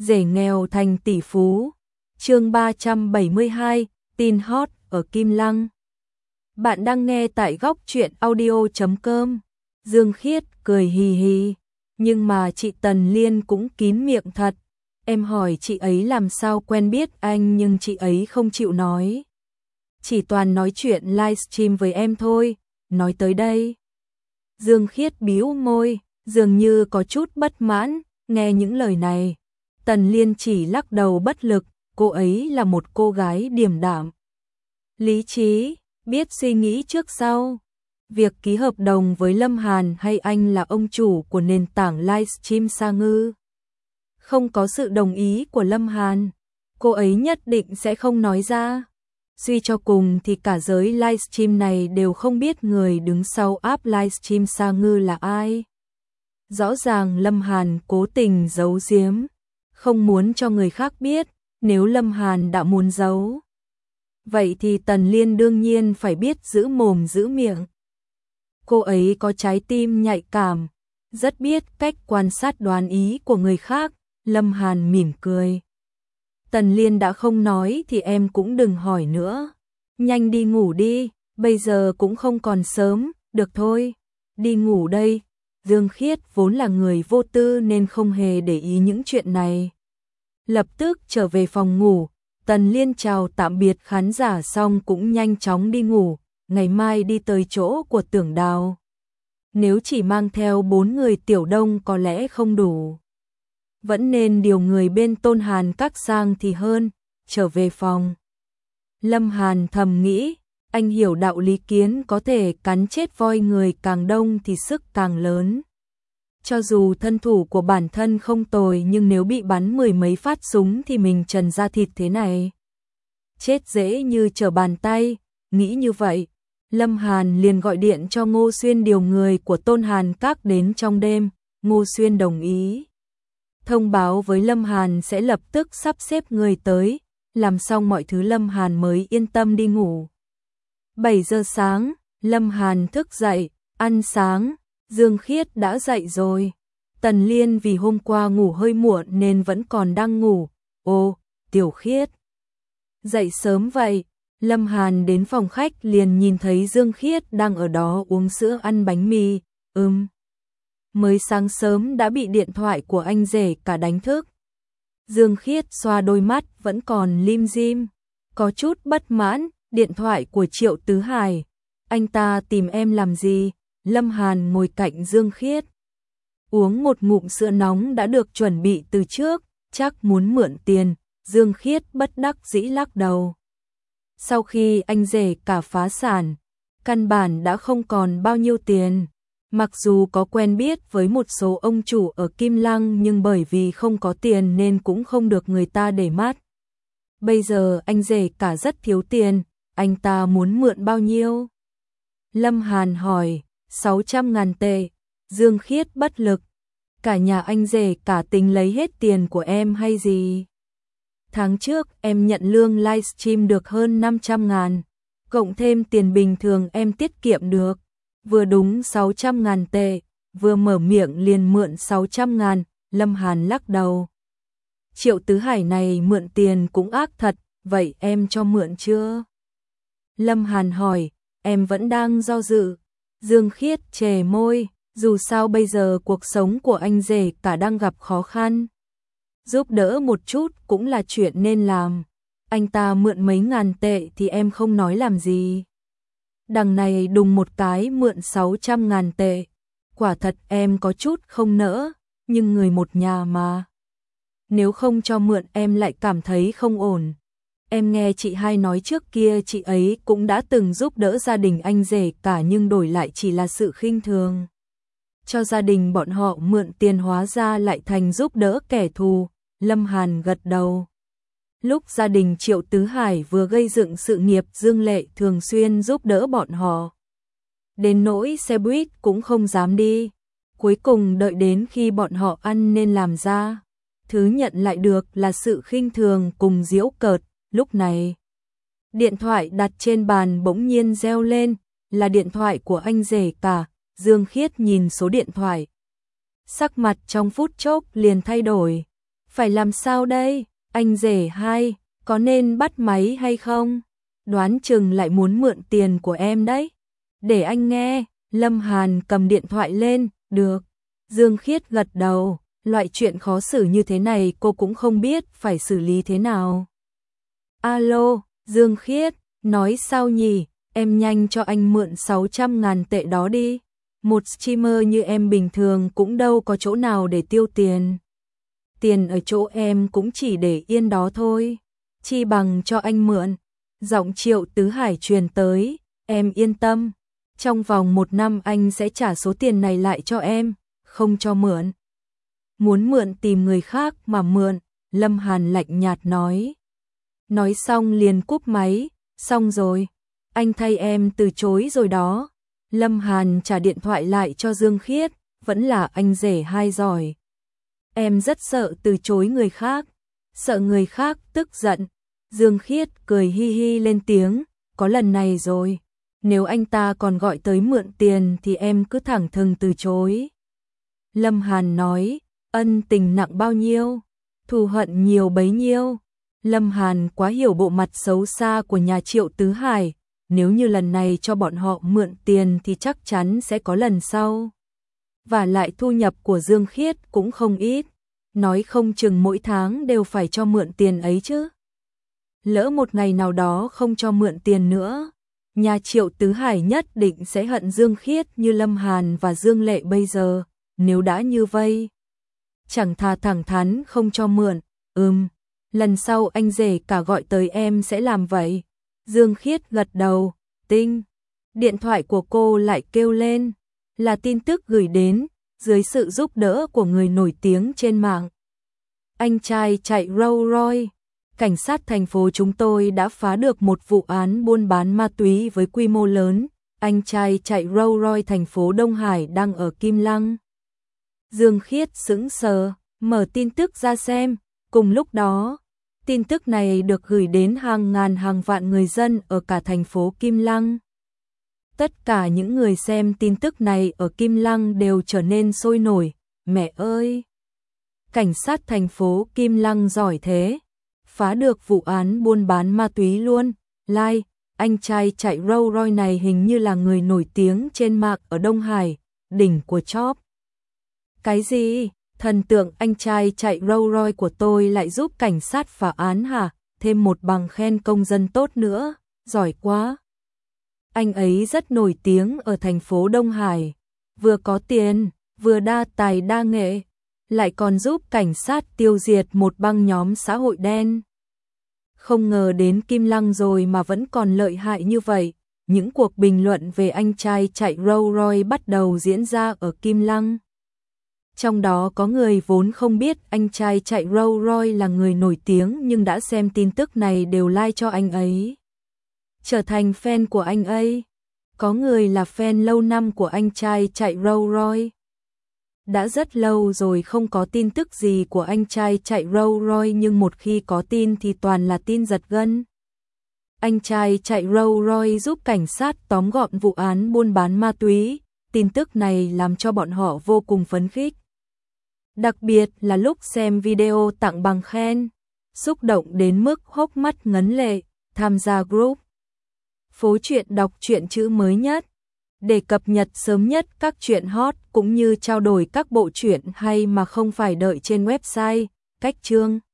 Rể nghèo thành tỷ phú. Chương 372, tin hot ở Kim Lăng. Bạn đang nghe tại góc truyện audio.com. Dương Khiết cười hì hì, nhưng mà chị Tần Liên cũng kín miệng thật. Em hỏi chị ấy làm sao quen biết anh nhưng chị ấy không chịu nói. Chỉ toàn nói chuyện livestream với em thôi, nói tới đây. Dương Khiết bĩu môi, dường như có chút bất mãn, nghe những lời này. Tần Liên chỉ lắc đầu bất lực, cô ấy là một cô gái điềm đạm, lý trí, biết suy nghĩ trước sau. Việc ký hợp đồng với Lâm Hàn hay anh là ông chủ của nền tảng livestream Sa Ngư. Không có sự đồng ý của Lâm Hàn, cô ấy nhất định sẽ không nói ra. Suy cho cùng thì cả giới livestream này đều không biết người đứng sau app livestream Sa Ngư là ai. Rõ ràng Lâm Hàn cố tình giấu giếm, không muốn cho người khác biết. Nếu Lâm Hàn đã muốn giấu, vậy thì Tần Liên đương nhiên phải biết giữ mồm giữ miệng. Cô ấy có trái tim nhạy cảm, rất biết cách quan sát đoán ý của người khác. Lâm Hàn mỉm cười. Tần Liên đã không nói thì em cũng đừng hỏi nữa. Nhanh đi ngủ đi, bây giờ cũng không còn sớm, được thôi. Đi ngủ đây. Dương Khiết vốn là người vô tư nên không hề để ý những chuyện này. Lập tức trở về phòng ngủ, Tần Liên chào tạm biệt khán giả xong cũng nhanh chóng đi ngủ, ngày mai đi tới chỗ của Tưởng Đào. Nếu chỉ mang theo 4 người Tiểu Đông có lẽ không đủ. Vẫn nên điều người bên Tôn Hàn Các sang thì hơn, trở về phòng. Lâm Hàn thầm nghĩ, anh hiểu đạo lý kiến có thể cắn chết voi, người càng đông thì sức càng lớn. Cho dù thân thủ của bản thân không tồi nhưng nếu bị bắn 10 mấy phát súng thì mình trần ra thịt thế này. Chết dễ như trở bàn tay, nghĩ như vậy. Lâm Hàn liền gọi điện cho Ngô Xuyên điều người của Tôn Hàn Các đến trong đêm. Ngô Xuyên đồng ý. Thông báo với Lâm Hàn sẽ lập tức sắp xếp người tới, làm xong mọi thứ Lâm Hàn mới yên tâm đi ngủ. 7 giờ sáng, Lâm Hàn thức dậy, ăn sáng. Dương Khiết đã dậy rồi. Tần Liên vì hôm qua ngủ hơi muộn nên vẫn còn đang ngủ. Ô, Tiểu Khiết. Dậy sớm vậy. Lâm Hàn đến phòng khách liền nhìn thấy Dương Khiết đang ở đó uống sữa ăn bánh mì. Mới sáng sớm đã bị điện thoại của anh rể cả đánh thức. Dương Khiết xoa đôi mắt vẫn còn lim dim. Có chút bất mãn, điện thoại của Triệu Tứ Hải. Anh ta tìm em làm gì? Lâm Hàn ngồi cạnh Dương Khiết. Uống một ngụm sữa nóng đã được chuẩn bị từ trước, chắc muốn mượn tiền. Dương Khiết bất đắc dĩ lắc đầu. Sau khi anh rể cả phá sản, căn bản đã không còn bao nhiêu tiền. Mặc dù có quen biết với một số ông chủ ở Kim Lăng nhưng bởi vì không có tiền nên cũng không được người ta để mắt. Bây giờ anh rể cả rất thiếu tiền, anh ta muốn mượn bao nhiêu? Lâm Hàn hỏi. 600.000 tệ. Dương Khiết bất lực. Cả nhà anh rể cả tính lấy hết tiền của em hay gì? Tháng trước em nhận lương livestream được hơn 500.000, cộng thêm tiền bình thường em tiết kiệm được, vừa đúng 600.000 tệ, vừa mở miệng liền mượn 600.000, Lâm Hàn lắc đầu. Triệu Tứ Hải này mượn tiền cũng ác thật, vậy em cho mượn chưa? Lâm Hàn hỏi, em vẫn đang do dự. Dương Khiết chề môi, dù sao bây giờ cuộc sống của anh rể cả đang gặp khó khăn. Giúp đỡ một chút cũng là chuyện nên làm. Anh ta mượn mấy ngàn tệ thì em không nói làm gì. Đằng này đùng một cái mượn 600.000 tệ. Quả thật em có chút không nỡ, nhưng người một nhà mà. Nếu không cho mượn em lại cảm thấy không ổn. Em nghe chị hai nói trước kia chị ấy cũng đã từng giúp đỡ gia đình anh rể cả nhưng đổi lại chỉ là sự khinh thường. Cho gia đình bọn họ mượn tiền hóa ra lại thành giúp đỡ kẻ thù. Lâm Hàn gật đầu. Lúc gia đình Triệu Tứ Hải vừa gây dựng sự nghiệp, Dương Lệ thường xuyên giúp đỡ bọn họ. Đến nỗi xe buýt cũng không dám đi. Cuối cùng đợi đến khi bọn họ ăn nên làm ra. Thứ nhận lại được là sự khinh thường cùng giễu cợt. Lúc này, điện thoại đặt trên bàn bỗng nhiên reo lên, là điện thoại của anh rể cả. Dương Khiết nhìn số điện thoại. Sắc mặt trong phút chốc liền thay đổi. Phải làm sao đây? Anh rể hai, có nên bắt máy hay không? Đoán chừng lại muốn mượn tiền của em đấy. Để anh nghe. Lâm Hàn cầm điện thoại lên. Được. Dương Khiết gật đầu. Loại chuyện khó xử như thế này cô cũng không biết phải xử lý thế nào. Alo, Dương Khiết, nói sao nhỉ? Em nhanh cho anh mượn 600.000 tệ đó đi. Một streamer như em bình thường cũng đâu có chỗ nào để tiêu tiền. Tiền ở chỗ em cũng chỉ để yên đó thôi. Chi bằng cho anh mượn. Giọng Triệu Tứ Hải truyền tới. Em yên tâm. Trong vòng 1 năm anh sẽ trả số tiền này lại cho em. Không cho mượn. Muốn mượn tìm người khác mà mượn. Lâm Hàn lạnh nhạt nói. Nói xong liền cúp máy. Xong rồi. Anh thay em từ chối rồi đó. Lâm Hàn trả điện thoại lại cho Dương Khiết. Vẫn là anh rể hai giỏi. Em rất sợ từ chối người khác. Sợ người khác tức giận. Dương Khiết cười hi hi lên tiếng. Có lần này rồi. Nếu anh ta còn gọi tới mượn tiền thì em cứ thẳng thừng từ chối. Lâm Hàn nói. Ân tình nặng bao nhiêu? Thù hận nhiều bấy nhiêu? Lâm Hàn quá hiểu bộ mặt xấu xa của nhà Triệu Tứ Hải. Nếu như lần này cho bọn họ mượn tiền thì chắc chắn sẽ có lần sau. Và lại thu nhập của Dương Khiết cũng không ít. Nói không chừng mỗi tháng đều phải cho mượn tiền ấy chứ. Lỡ một ngày nào đó không cho mượn tiền nữa, nhà Triệu Tứ Hải nhất định sẽ hận Dương Khiết như Lâm Hàn và Dương Lệ bây giờ. Nếu đã như vậy, chẳng thà thẳng thắn không cho mượn. Lần sau anh rể cả gọi tới em sẽ làm vậy. Dương Khiết gật đầu. Tinh. Điện thoại của cô lại kêu lên. Là tin tức gửi đến dưới sự giúp đỡ của người nổi tiếng trên mạng. Anh trai chạy Rolls Royce. Cảnh sát thành phố chúng tôi đã phá được một vụ án buôn bán ma túy với quy mô lớn. Anh trai chạy Rolls Royce thành phố Đông Hải đang ở Kim Lăng. Dương Khiết sững sờ, mở tin tức ra xem. Cùng lúc đó, tin tức này được gửi đến hàng ngàn hàng vạn người dân ở cả thành phố Kim Lăng. Tất cả những người xem tin tức này ở Kim Lăng đều trở nên sôi nổi. Mẹ ơi! Cảnh sát thành phố Kim Lăng giỏi thế. Phá được vụ án buôn bán ma túy luôn. Like, anh trai chạy Rolls Royce này hình như là người nổi tiếng trên mạng ở Đông Hải, đỉnh của chóp. Cái gì? Thần tượng anh trai chạy Rolls Royce của tôi lại giúp cảnh sát phá án hả? Thêm một bằng khen công dân tốt nữa. Giỏi quá! Anh ấy rất nổi tiếng ở thành phố Đông Hải. Vừa có tiền, vừa đa tài đa nghệ. Lại còn giúp cảnh sát tiêu diệt một băng nhóm xã hội đen. Không ngờ đến Kim Lăng rồi mà vẫn còn lợi hại như vậy. Những cuộc bình luận về anh trai chạy Rolls Royce bắt đầu diễn ra ở Kim Lăng. Trong đó có người vốn không biết anh trai chạy Rolls Royce là người nổi tiếng nhưng đã xem tin tức này đều like cho anh ấy. Trở thành fan của anh ấy. Có người là fan lâu năm của anh trai chạy Rolls Royce. Đã rất lâu rồi không có tin tức gì của anh trai chạy Rolls Royce nhưng một khi có tin thì toàn là tin giật gân. Anh trai chạy Rolls Royce giúp cảnh sát tóm gọn vụ án buôn bán ma túy. Tin tức này làm cho bọn họ vô cùng phấn khích. Đặc biệt là lúc xem video tặng bằng khen. Xúc động đến mức hốc mắt ngấn lệ. Tham gia group Phố Truyện đọc truyện chữ mới nhất. Để cập nhật sớm nhất các truyện hot cũng như trao đổi các bộ truyện hay mà không phải đợi trên website, cách chương.